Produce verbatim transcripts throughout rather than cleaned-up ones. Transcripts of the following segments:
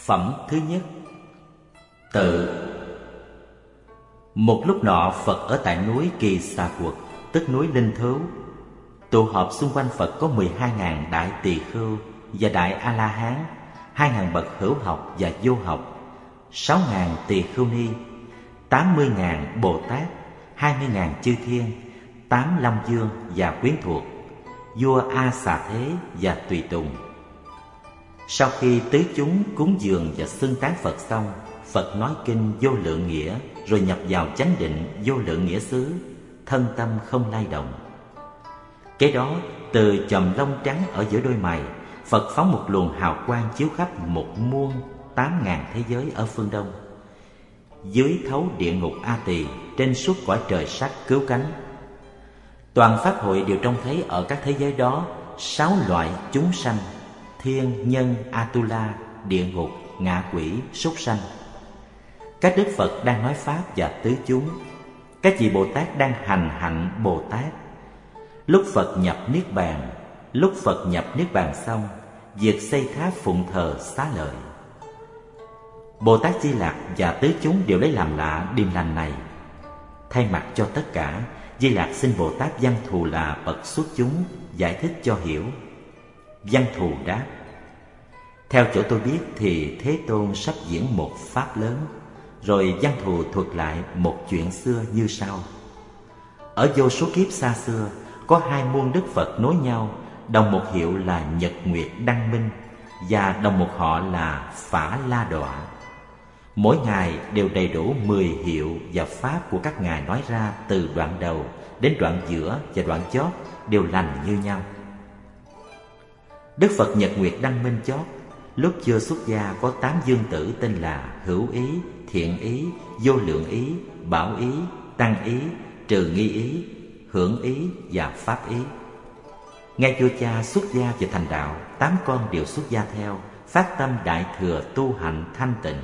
Phẩm thứ nhất. Tự. Một lúc nọ, Phật ở tại núi Kỳ Xà Quật, tức núi Linh Thứu. Tụ họp xung quanh Phật có mười hai ngàn đại tỳ khưu và đại A La Hán, hai ngàn bậc hữu học và vô học, sáu ngàn tỳ khưu ni, tám mươi ngàn Bồ Tát, hai mươi ngàn chư thiên, tám Long Dương và quyến thuộc, vua A Xà Thế và tùy tùng. Sau khi tứ chúng cúng dường và xưng tán Phật xong, Phật nói kinh Vô Lượng Nghĩa, rồi nhập vào chánh định Vô Lượng Nghĩa xứ, thân tâm không lay động. Kế đó, từ chòm lông trắng ở giữa đôi mày, Phật phóng một luồng hào quang chiếu khắp một muôn tám ngàn thế giới ở phương Đông. Dưới thấu địa ngục A Tỳ, trên suốt cõi trời sắc cứu cánh. Toàn pháp hội đều trông thấy ở các thế giới đó sáu loại chúng sanh: thiên, nhân, Atula, địa ngục, ngạ quỷ, súc sanh. Các đức Phật đang nói pháp và tứ chúng. Các vị Bồ Tát đang hành hạnh Bồ Tát. Lúc Phật nhập Niết Bàn, lúc Phật nhập Niết Bàn xong, việc xây tháp phụng thờ xá lợi. Bồ Tát Di Lặc và tứ chúng đều lấy làm lạ điềm lành này. Thay mặt cho tất cả, Di Lặc xin Bồ Tát Văn Thù là bậc xuất chúng giải thích cho hiểu. Văn Thù đáp: theo chỗ tôi biết thì Thế Tôn sắp diễn một pháp lớn. Rồi Văn Thù thuật lại một chuyện xưa như sau. Ở vô số kiếp xa xưa, có hai muôn đức Phật nối nhau, đồng một hiệu là Nhật Nguyệt Đăng Minh, và đồng một họ là Phả La Đọa. Mỗi ngày đều đầy đủ mười hiệu và pháp của các ngài nói ra, từ đoạn đầu đến đoạn giữa và đoạn chót đều lành như nhau. Đức Phật Nhật Nguyệt Đăng Minh chót, lúc chưa xuất gia có tám dương tử tên là Hữu Ý, Thiện Ý, Vô Lượng Ý, Bảo Ý, Tăng Ý, Trừ Nghi Ý, Hưởng Ý và Pháp Ý. Ngay vua cha xuất gia và thành đạo, tám con đều xuất gia theo, phát tâm đại thừa tu hành thanh tịnh.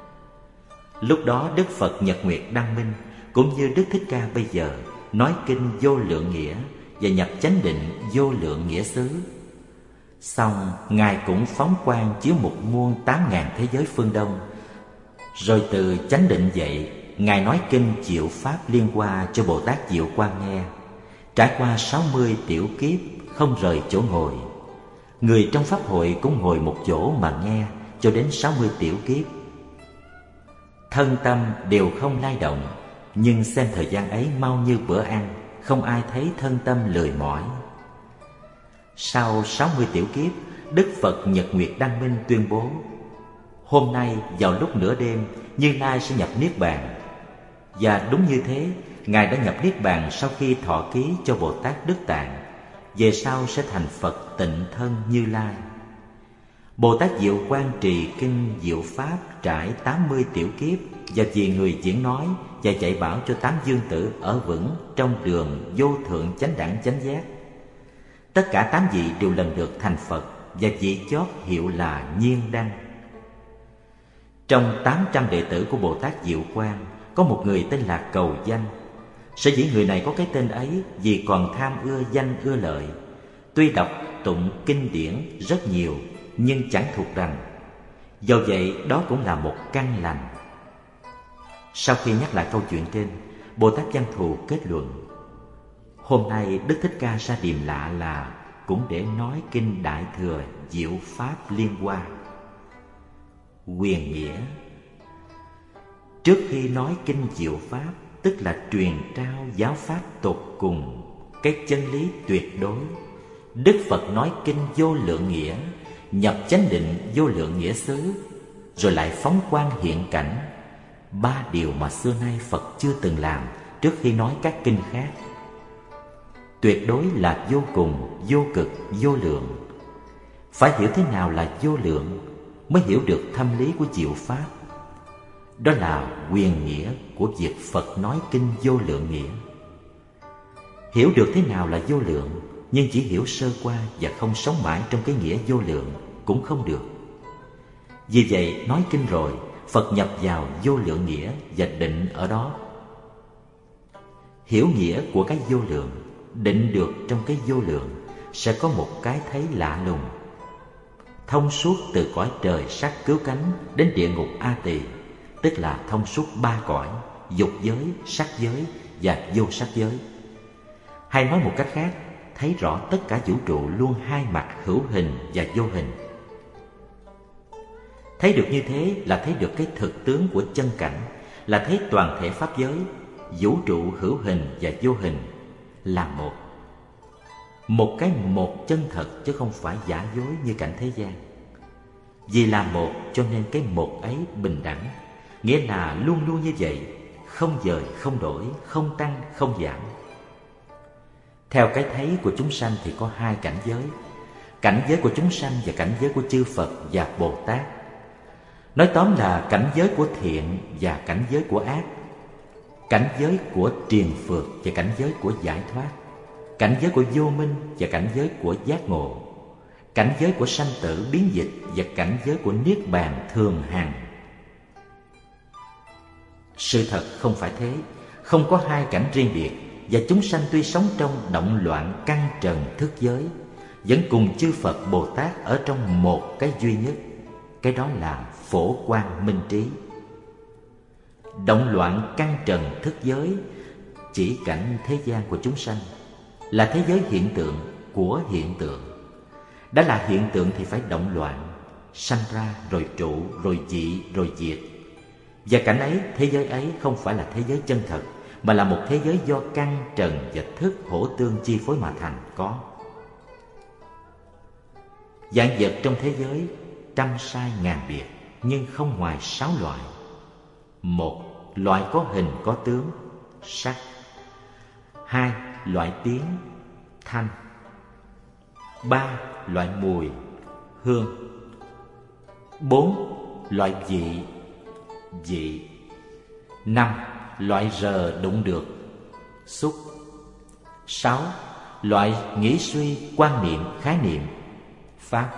Lúc đó Đức Phật Nhật Nguyệt Đăng Minh cũng như Đức Thích Ca bây giờ nói kinh Vô Lượng Nghĩa và nhập chánh định Vô Lượng Nghĩa xứ. Xong ngài cũng phóng quang chiếu một muôn tám ngàn thế giới phương Đông. Rồi từ chánh định dậy, ngài nói kinh Diệu Pháp Liên Hoa cho Bồ Tát Diệu Quang nghe. Trải qua sáu mươi tiểu kiếp không rời chỗ ngồi. Người trong pháp hội cũng ngồi một chỗ mà nghe cho đến sáu mươi tiểu kiếp. Thân tâm đều không lay động, nhưng xem thời gian ấy mau như bữa ăn, không ai thấy thân tâm lười mỏi. Sau sáu mươi tiểu kiếp, Đức Phật Nhật Nguyệt Đăng Minh tuyên bố: hôm nay vào lúc nửa đêm, Như Lai sẽ nhập Niết Bàn. Và đúng như thế, ngài đã nhập Niết Bàn sau khi thọ ký cho Bồ Tát Đức Tạng. Về sau sẽ thành Phật Tịnh Thân Như Lai. Bồ Tát Diệu Quang trì kinh Diệu Pháp trải tám mươi tiểu kiếp, và vì người diễn nói và dạy bảo cho tám dương tử ở vững trong đường vô thượng chánh đẳng chánh giác. Tất cả tám vị đều lần lượt thành Phật, và vị chót hiệu là Nhiên Đăng. Trong tám trăm đệ tử của Bồ Tát Diệu Quang, có một người tên là Cầu Danh. Sở dĩ người này có cái tên ấy vì còn tham ưa danh ưa lợi. Tuy đọc tụng kinh điển rất nhiều, nhưng chẳng thuộc rằng. Do vậy đó cũng là một căn lành. Sau khi nhắc lại câu chuyện trên, Bồ Tát Văn Thù kết luận: hôm nay Đức Thích Ca ra điềm lạ là cũng để nói kinh Đại Thừa Diệu Pháp Liên Hoa. Quyền nghĩa: trước khi nói kinh Diệu Pháp, tức là truyền trao giáo pháp tột cùng, cái chân lý tuyệt đối, Đức Phật nói kinh Vô Lượng Nghĩa, nhập chánh định Vô Lượng Nghĩa xứ, rồi lại phóng quang hiện cảnh. Ba điều mà xưa nay Phật chưa từng làm trước khi nói các kinh khác. Tuyệt đối là vô cùng, vô cực, vô lượng. Phải hiểu thế nào là vô lượng mới hiểu được thâm lý của Diệu Pháp. Đó là quyền nghĩa của việc Phật nói kinh Vô Lượng Nghĩa. Hiểu được thế nào là vô lượng, nhưng chỉ hiểu sơ qua và không sống mãi trong cái nghĩa vô lượng cũng không được. Vì vậy nói kinh rồi, Phật nhập vào Vô Lượng Nghĩa và định ở đó. Hiểu nghĩa của cái vô lượng, định được trong cái vô lượng, sẽ có một cái thấy lạ lùng. thông suốt từ cõi trời sắc cứu cánh đến địa ngục A Tỳ, tức là thông suốt ba cõi, dục giới, sắc giới và vô sắc giới. Hay nói một cách khác, thấy rõ tất cả vũ trụ luôn hai mặt hữu hình và vô hình. Thấy được như thế là thấy được cái thực tướng của chân cảnh, là thấy toàn thể pháp giới, vũ trụ hữu hình và vô hình là một. Một cái một chân thật chứ không phải giả dối như cảnh thế gian. Vì là một cho nên cái một ấy bình đẳng, nghĩa là luôn luôn như vậy, không dời, không đổi, không tăng, không giảm. Theo cái thấy của chúng sanh thì có hai cảnh giới: cảnh giới của chúng sanh và cảnh giới của chư Phật và Bồ Tát. Nói tóm là cảnh giới của thiện và cảnh giới của ác, cảnh giới của triền phược và cảnh giới của giải thoát, cảnh giới của vô minh và cảnh giới của giác ngộ, cảnh giới của sanh tử biến dịch và cảnh giới của niết bàn thường hằng. Sự thật không phải thế, không có hai cảnh riêng biệt, và chúng sanh tuy sống trong động loạn căn trần thức giới, vẫn cùng chư Phật Bồ Tát ở trong một cái duy nhất, cái đó là phổ quang minh trí. Động loạn căn trần thức giới chỉ cảnh thế gian của chúng sanh, là thế giới hiện tượng của hiện tượng. Đã là hiện tượng thì phải động loạn, sanh ra rồi trụ, rồi dị, rồi diệt. Và cảnh ấy, thế giới ấy không phải là thế giới chân thật, mà là một thế giới do căn trần và thức hỗ tương chi phối mà thành có. Vạn vật trong thế giới trăm sai ngàn biệt, nhưng không ngoài sáu loại. Một, loại có hình có tướng, sắc. Hai, loại tiếng, thanh. Ba, loại mùi, hương. Bốn, loại vị, vị. Năm, loại rờ đụng được, xúc. Sáu, loại nghĩ suy, quan niệm, khái niệm, pháp.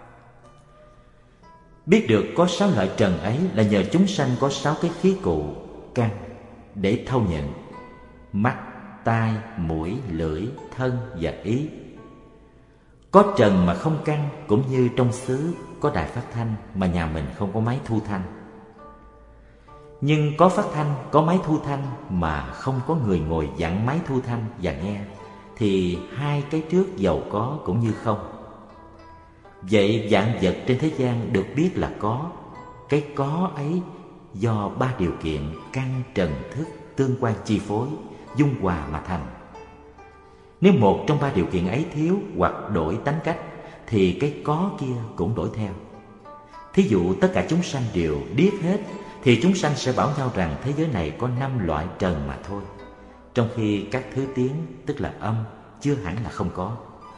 Biết được có sáu loại trần ấy là nhờ chúng sanh có sáu cái khí cụ, căn, để thâu nhận: mắt, tai, mũi, lưỡi, thân và ý. Có trần mà không căn, cũng như trong xứ có đài phát thanh mà nhà mình không có máy thu thanh. Nhưng có phát thanh, có máy thu thanh mà không có người ngồi dặn máy thu thanh và nghe, thì hai cái trước giàu có cũng như không. Vậy vạn vật trên thế gian được biết là có. Cái có ấy do ba điều kiện căn trần thức tương quan chi phối, dung hòa mà thành. Nếu một trong ba điều kiện ấy thiếu hoặc đổi tánh cách, thì cái có kia cũng đổi theo. Thí dụ tất cả chúng sanh đều điếc hết, thì chúng sanh sẽ bảo nhau rằng thế giới này có năm loại trần mà thôi, trong khi các thứ tiếng, tức là âm, chưa hẳn là không có.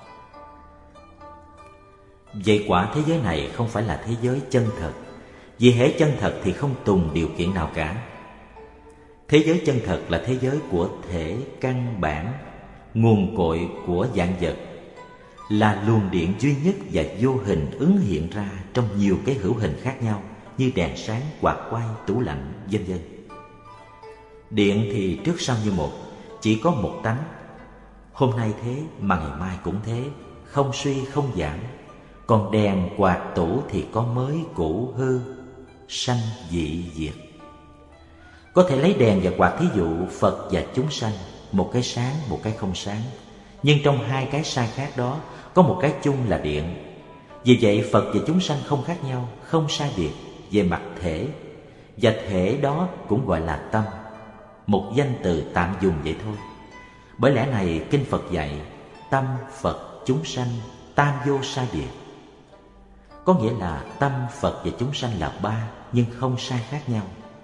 Vậy quả thế giới này không phải là thế giới chân thật, vì hễ chân thật thì không tùng điều kiện nào cả. Thế giới chân thật là thế giới của thể căn bản, nguồn cội của vạn vật, là luồng điện duy nhất và vô hình ứng hiện ra trong nhiều cái hữu hình khác nhau, như đèn sáng, quạt quay, tủ lạnh, vân vân. Điện thì trước sau như một, chỉ có một tánh. Hôm nay thế mà ngày mai cũng thế, không suy không giảm. Còn đèn, quạt, tủ thì có mới, cũ, hư, sanh, dị, diệt. Có thể lấy đèn và quạt thí dụ Phật và chúng sanh, một cái sáng, một cái không sáng. Nhưng trong hai cái sai khác đó, có một cái chung là điện. Vì vậy Phật và chúng sanh không khác nhau, không sai biệt về mặt thể. Và thể đó cũng gọi là tâm, một danh từ tạm dùng vậy thôi. Bởi lẽ này Kinh Phật dạy tâm, Phật, chúng sanh, tam vô sai biệt. Có nghĩa là tâm, Phật và chúng sanh là ba, nhưng không sai khác nhau.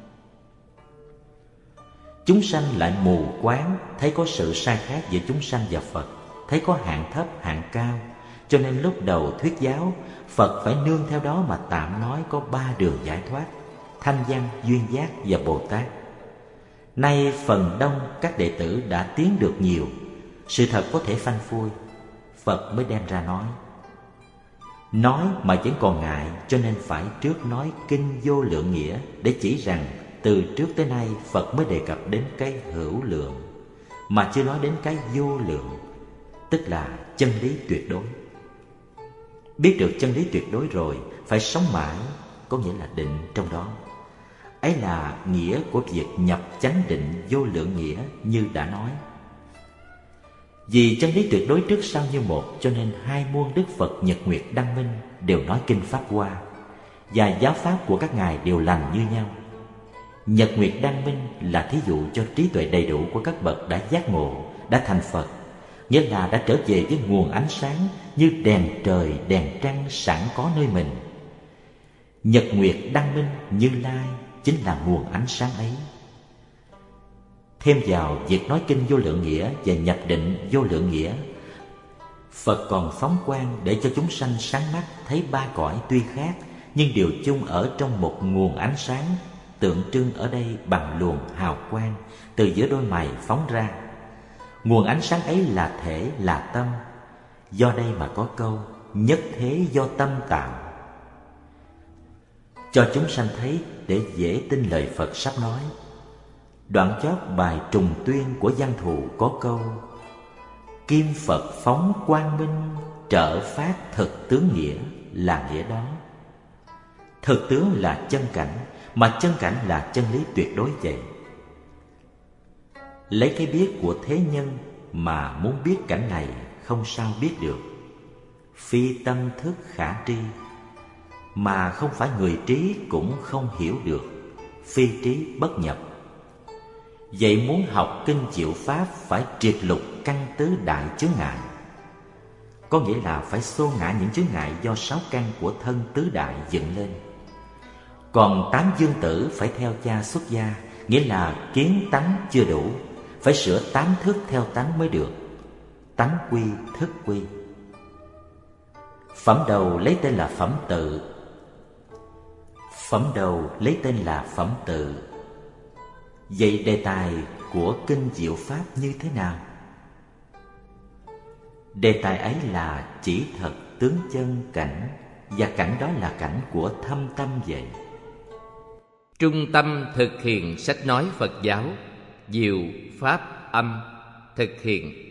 Chúng sanh lại mù quáng, thấy có sự sai khác giữa chúng sanh và Phật, thấy có hạng thấp, hạng cao. Cho nên lúc đầu thuyết giáo, Phật phải nương theo đó mà tạm nói có ba đường giải thoát: Thanh Văn, Duyên Giác và Bồ Tát. Nay phần đông các đệ tử đã tiến được nhiều, sự thật có thể phanh phui, Phật mới đem ra nói. Nói mà vẫn còn ngại, cho nên phải trước nói kinh vô lượng nghĩa, để chỉ rằng từ trước tới nay Phật mới đề cập đến cái hữu lượng, mà chưa nói đến cái vô lượng, tức là chân lý tuyệt đối. Biết được chân lý tuyệt đối rồi, phải sống mãi, có nghĩa là định trong đó. Ấy là nghĩa của việc nhập chánh định vô lượng nghĩa như đã nói. Vì chân lý tuyệt đối trước sau như một, cho nên hai muôn Đức Phật Nhật Nguyệt Đăng Minh đều nói kinh Pháp Hoa, và giáo pháp của các ngài đều lành như nhau. Nhật Nguyệt Đăng Minh là thí dụ cho trí tuệ đầy đủ của các bậc đã giác ngộ, đã thành Phật, nghĩa là đã trở về với nguồn ánh sáng như đèn trời, đèn trăng sẵn có nơi mình. Nhật Nguyệt Đăng Minh Như Lai chính là nguồn ánh sáng ấy. Thêm vào việc nói kinh vô lượng nghĩa và nhập định vô lượng nghĩa, Phật còn phóng quang để cho chúng sanh sáng mắt thấy ba cõi tuy khác nhưng đều chung ở trong một nguồn ánh sáng, tượng trưng ở đây bằng luồng hào quang từ giữa đôi mày phóng ra. Nguồn ánh sáng ấy là thể, là tâm. Do đây mà có câu nhất thế do tâm tạo, cho chúng sanh thấy để dễ tin lời Phật sắp nói. Đoạn chót bài Trùng Tuyên của Văn Thù có câu kim Phật phóng quang minh, trợ phát thực tướng nghĩa, là nghĩa đó. Thực tướng là chân cảnh, mà chân cảnh là chân lý tuyệt đối vậy. Lấy cái biết của thế nhân mà muốn biết cảnh này không sao biết được. Phi tâm thức khả tri, mà không phải người trí cũng không hiểu được. Phi trí bất nhập. Vậy muốn học kinh diệu pháp phải triệt lục căn tứ đại chướng ngại, có nghĩa là phải xô ngã những chướng ngại do sáu căn của thân tứ đại dựng lên. Còn tám dương tử phải theo cha xuất gia, nghĩa là kiến tánh chưa đủ, phải sửa tám thức theo tánh mới được. Tánh quy, thức quy. Phẩm đầu lấy tên là phẩm tự. Phẩm đầu lấy tên là phẩm tự. Vậy đề tài của kinh diệu pháp như thế nào? Đề tài ấy là chỉ thật tướng chân cảnh, và cảnh đó là cảnh của thâm tâm vậy. Trung tâm thực hiện sách nói Phật giáo, diệu pháp âm thực hiện.